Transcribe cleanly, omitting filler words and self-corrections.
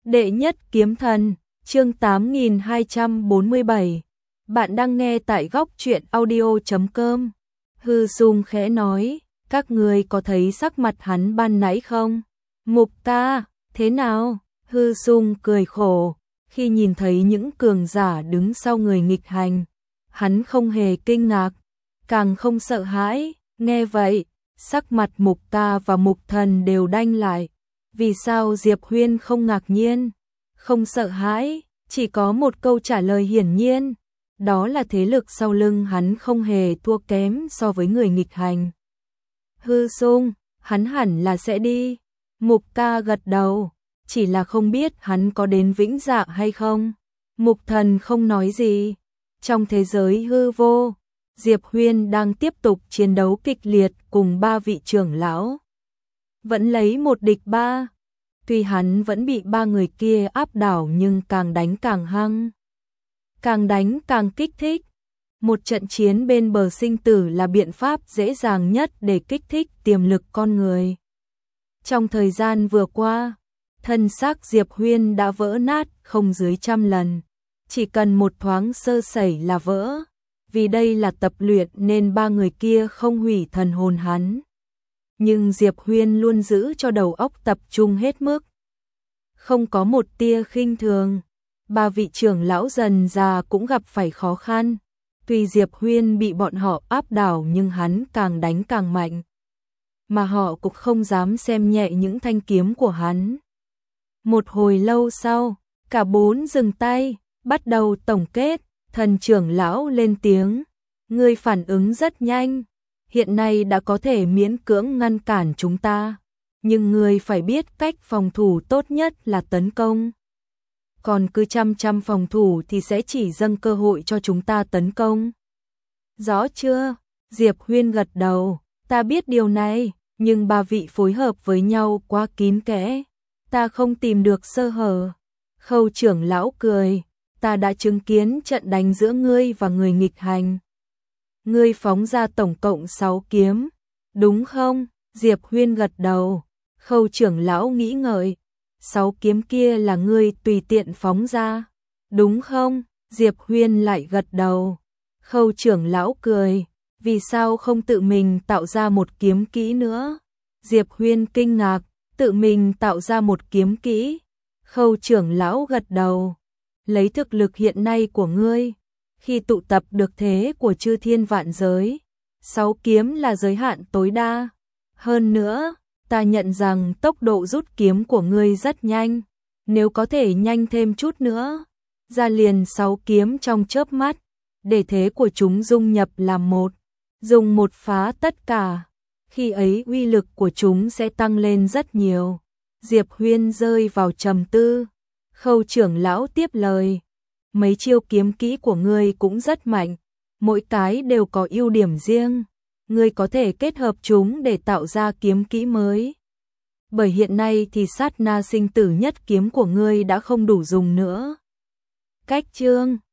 Đệ nhất kiếm thần, chương 8247. Bạn đang nghe tại góc truyện audio.com. Hư Dung khẽ nói, các người có thấy sắc mặt hắn ban nãy không? Mục ca, thế nào? Hư Dung cười khổ, khi nhìn thấy những cường giả đứng sau người nghịch hành. Hắn không hề kinh ngạc, càng không sợ hãi, nghe vậy, sắc mặt Mục ca và Mục thần đều đanh lại. Vì sao Diệp Huyên không ngạc nhiên, không sợ hãi, chỉ có một câu trả lời hiển nhiên, đó là thế lực sau lưng hắn không hề thua kém so với người nghịch hành. Hư Dung, hắn hẳn là sẽ đi. Mục ca gật đầu, chỉ là không biết hắn có đến Vĩnh Dạ hay không. Mục thần không nói gì. Trong thế giới hư vô, Diệp Huyên đang tiếp tục chiến đấu kịch liệt cùng ba vị trưởng lão. Vẫn lấy một địch ba. Tuy hắn vẫn bị ba người kia áp đảo nhưng càng đánh càng hăng. Càng đánh càng kích thích. Một trận chiến bên bờ sinh tử là biện pháp dễ dàng nhất để kích thích tiềm lực con người. Trong thời gian vừa qua, thân xác Diệp Huyên đã vỡ nát không dưới 100 lần. Chỉ cần một thoáng sơ sẩy là vỡ. Vì đây là tập luyện nên ba người kia không hủy thần hồn hắn. Nhưng Diệp Huyên luôn giữ cho đầu óc tập trung hết mức. Không có một tia khinh thường. Ba vị trưởng lão dần già cũng gặp phải khó khăn. Tuy Diệp Huyên bị bọn họ áp đảo nhưng hắn càng đánh càng mạnh. Mà họ cũng không dám xem nhẹ những thanh kiếm của hắn. Một hồi lâu sau, cả bốn dừng tay, bắt đầu tổng kết. Thần trưởng lão lên tiếng. Ngươi phản ứng rất nhanh. Hiện nay đã có thể miễn cưỡng ngăn cản chúng ta. Nhưng ngươi phải biết cách phòng thủ tốt nhất là tấn công. Còn cứ chăm phòng thủ thì sẽ chỉ dâng cơ hội cho chúng ta tấn công. Rõ chưa? Diệp Huyên gật đầu. Ta biết điều này, nhưng ba vị phối hợp với nhau quá kín kẽ. Ta không tìm được sơ hở. Khâu trưởng lão cười. Ta đã chứng kiến trận đánh giữa ngươi và người nghịch hành. Ngươi phóng ra tổng cộng 6 kiếm. Đúng không? Diệp Huyên gật đầu. Khâu trưởng lão nghĩ ngợi. 6 kiếm kia là ngươi tùy tiện phóng ra. Đúng không? Diệp Huyên lại gật đầu. Khâu trưởng lão cười. Vì sao không tự mình tạo ra một kiếm kỹ nữa? Diệp Huyên kinh ngạc. Tự mình tạo ra một kiếm kỹ. Khâu trưởng lão gật đầu. Lấy thực lực hiện nay của ngươi. Khi tụ tập được thế của chư thiên vạn giới. 6 kiếm là giới hạn tối đa. Hơn nữa, ta nhận rằng tốc độ rút kiếm của ngươi rất nhanh. Nếu có thể nhanh thêm chút nữa, ra liền 6 kiếm trong chớp mắt, để thế của chúng dung nhập làm một, dùng một phá tất cả. Khi ấy uy lực của chúng sẽ tăng lên rất nhiều. Diệp Huyên rơi vào trầm tư. Khâu trưởng lão tiếp lời. Mấy chiêu kiếm kỹ của ngươi cũng rất mạnh, mỗi cái đều có ưu điểm riêng. Ngươi có thể kết hợp chúng để tạo ra kiếm kỹ mới. Bởi hiện nay thì sát na sinh tử nhất kiếm của ngươi đã không đủ dùng nữa. Cách chương